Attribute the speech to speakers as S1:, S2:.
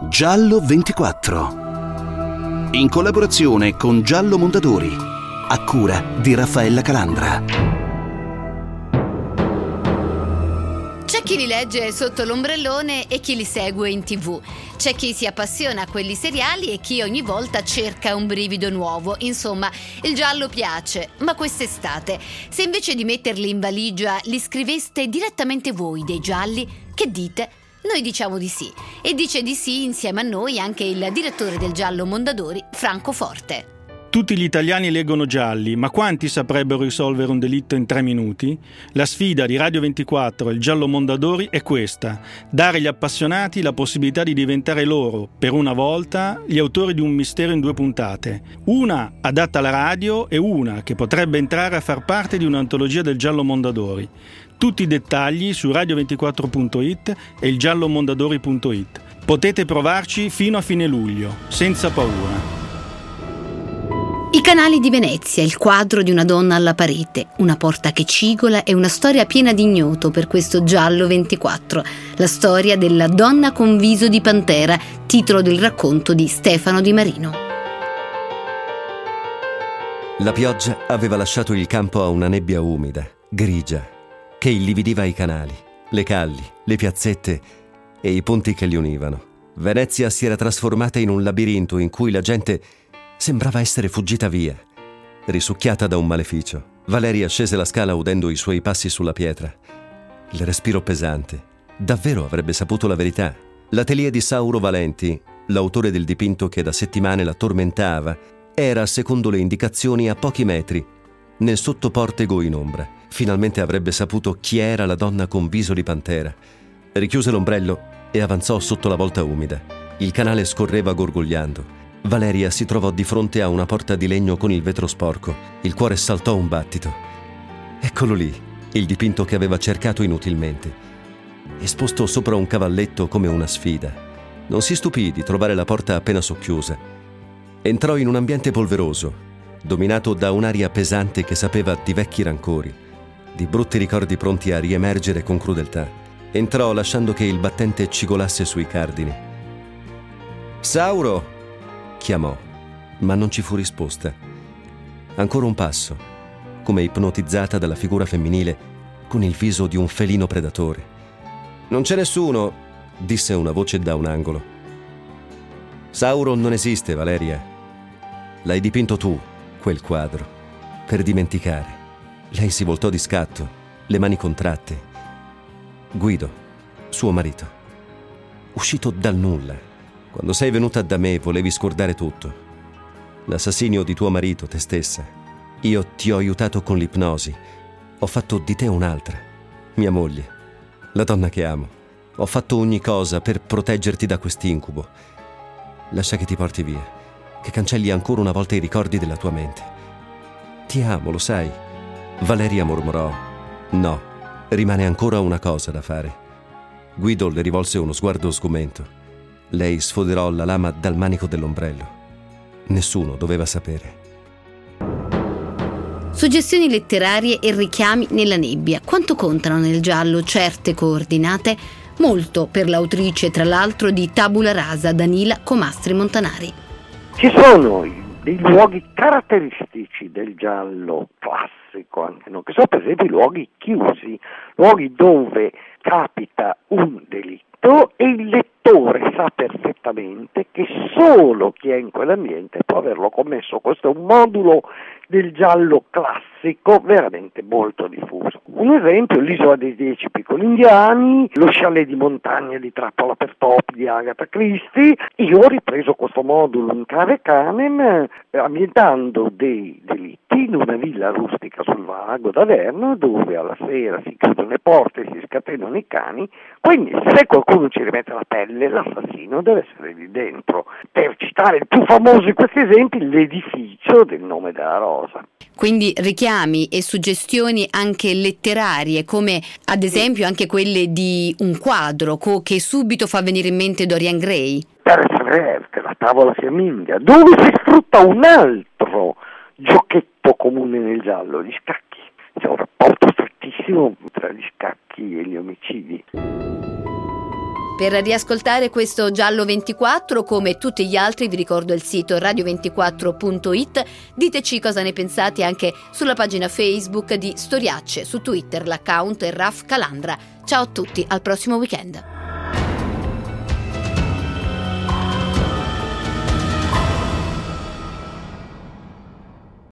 S1: Giallo 24, in collaborazione con Giallo Mondadori, a cura di Raffaella Calandra.
S2: C'è chi li legge sotto l'ombrellone e chi li segue in TV. C'è chi si appassiona a quelli seriali e chi ogni volta cerca un brivido nuovo. Insomma, il giallo piace, ma quest'estate, se invece di metterli in valigia li scriveste direttamente voi dei gialli, che dite? Noi diciamo di sì. E dice di sì insieme a noi anche il direttore del Giallo Mondadori, Franco Forte.
S3: Tutti gli italiani leggono gialli, ma quanti saprebbero risolvere un delitto in 3 minuti? La sfida di Radio 24 e il Giallo Mondadori è questa: dare agli appassionati la possibilità di diventare loro, per una volta, gli autori di un mistero in 2 puntate. Una adatta alla radio e una che potrebbe entrare a far parte di un'antologia del Giallo Mondadori. Tutti i dettagli su radio24.it e ilgiallomondadori.it. Potete provarci fino a fine luglio, senza paura.
S2: I canali di Venezia, il quadro di una donna alla parete, una porta che cigola e una storia piena di ignoto per questo Giallo 24. La storia della donna con viso di pantera, titolo del racconto di Stefano Di Marino.
S4: La pioggia aveva lasciato il campo a una nebbia umida, grigia, che illividiva i canali, le calli, le piazzette e i ponti che li univano. Venezia si era trasformata in un labirinto in cui la gente sembrava essere fuggita via, risucchiata da un maleficio. Valeria scese la scala udendo i suoi passi sulla pietra. Il respiro pesante. Davvero avrebbe saputo la verità. L'atelier di Sauro Valenti, l'autore del dipinto che da settimane la tormentava, era, secondo le indicazioni, a pochi metri, nel sottoportego in ombra. Finalmente avrebbe saputo chi era la donna con viso di pantera. Richiuse l'ombrello e avanzò sotto la volta umida. Il canale scorreva gorgogliando. Valeria si trovò di fronte a una porta di legno con il vetro sporco. Il cuore saltò un battito. Eccolo lì, il dipinto che aveva cercato inutilmente, esposto sopra un cavalletto come una sfida. Non si stupì di trovare la porta appena socchiusa. Entrò in un ambiente polveroso, dominato da un'aria pesante che sapeva di vecchi rancori, di brutti ricordi pronti a riemergere con crudeltà. Entrò lasciando che il battente cigolasse sui cardini. «Sauro!» chiamò, ma non ci fu risposta. Ancora un passo, come ipnotizzata dalla figura femminile con il viso di un felino predatore. «Non c'è nessuno», disse una voce da un angolo. «Sauro non esiste, Valeria. L'hai dipinto tu, quel quadro, per dimenticare». Lei si voltò di scatto, le mani contratte. Guido, suo marito, uscito dal nulla. «Quando sei venuta da me volevi scordare tutto. L'assassinio di tuo marito, te stessa. Io ti ho aiutato con l'ipnosi. Ho fatto di te un'altra, mia moglie, la donna che amo. Ho fatto ogni cosa per proteggerti da quest'incubo. Lascia che ti porti via, che cancelli ancora una volta i ricordi della tua mente. Ti amo, lo sai». Valeria mormorò: «No, rimane ancora una cosa da fare». Guido le rivolse uno sguardo sgomento. Lei sfoderò la lama dal manico dell'ombrello. Nessuno doveva sapere.
S2: Suggestioni letterarie e richiami nella nebbia. Quanto contano nel giallo certe coordinate? Molto per l'autrice, tra l'altro, di Tabula Rasa, Danila Comastri Montanari.
S5: Ci sono dei luoghi caratteristici del giallo classico, anche no? Che sono per esempio i luoghi chiusi, luoghi dove capita un delitto e il lettore sa perfettamente che solo chi è in quell'ambiente può averlo commesso. Questo è un modulo del giallo classico veramente molto diffuso. Un esempio: l'Isola dei 10 piccoli indiani, lo chalet di montagna di Trappola per topi di Agatha Christie. Io ho ripreso questo modulo in Cave Canem, ambientando dei delitti in una villa rustica sul lago d'Averno, dove alla sera si chiudono le porte e si scatenano i cani. Quindi se qualcuno ci rimette la pelle, l'assassino deve essere lì dentro. Per citare il più famoso di questi esempi, l'edificio del nome della rosa.
S2: Quindi richiami e suggestioni anche letterarie, come ad esempio anche quelle di un quadro che subito fa venire in mente Dorian Gray.
S5: Per Verte, la tavola fiamminga, dove si sfrutta un altro giochetto comune nel giallo, gli scacchi. C'è un rapporto strettissimo tra gli scacchi e gli omicidi.
S2: Per riascoltare questo Giallo 24, come tutti gli altri, vi ricordo il sito radio24.it. Diteci cosa ne pensate anche sulla pagina Facebook di Storiacce, su Twitter l'account è Raf Calandra. Ciao a tutti, al prossimo weekend.